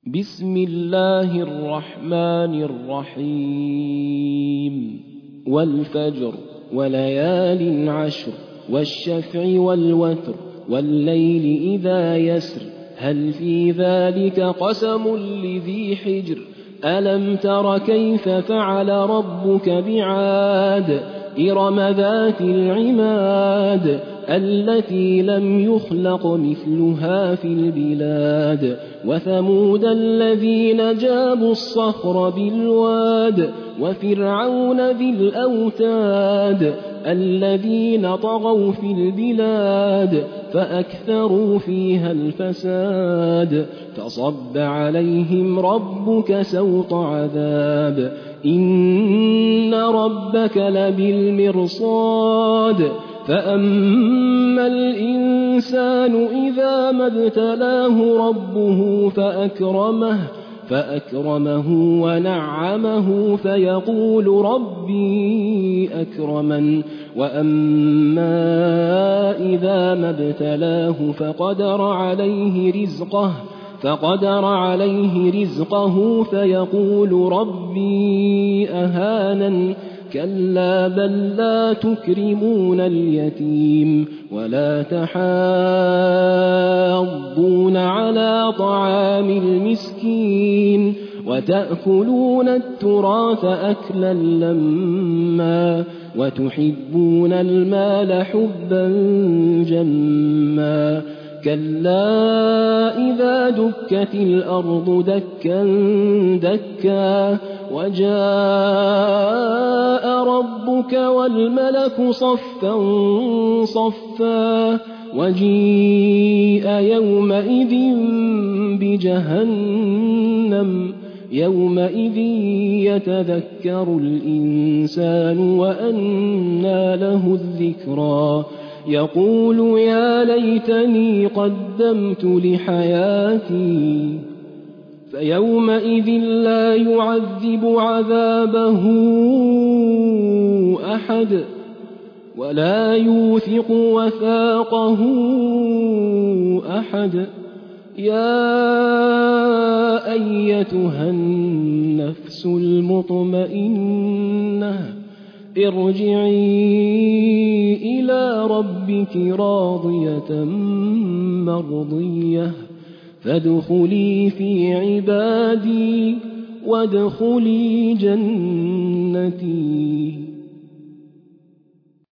بسم الله الرحمن الرحيم والفجر وليال عشر والشفع والوتر والليل إذا يسر هل في ذلك قسم لذي حجر ألم تر كيف فعل ربك بعاد إرم ذات العماد التي لم يخلق مثلها في البلاد وثمود الذين جابوا الصخر بالواد وفرعون ذي الأوتاد الذين طغوا في البلاد فأكثروا فيها الفساد فصب عليهم ربك سوط عذاب إن ربك لبالمرصاد فأما الإنسان إذا ما ابتلاه ربه فأكرمه ونعمه فيقول ربي أكرمن وأما إذا ما ابتلاه فقدر عليه رزقه فيقول ربي أهانن كلا بل لا تكرمون اليتيم ولا تحاضون على طعام المسكين وتأكلون التراث أكلا لما وتحبون المال حبا جما كلا إذا دكت الأرض دكا دكا وجاء ربك والملك صفا صفا وجيء يومئذ بجهنم يومئذ يتذكر الإنسان وأنى له الذكرى يقول يا ليتني قدمت لحياتي فيومئذ لا يعذب عذابه أحد ولا يوثق وثاقه أحد يا أيتها النفس المطمئنة ارجعي إلى ربك راضية مرضية فادخلي في عبادي وادخلي جنتي.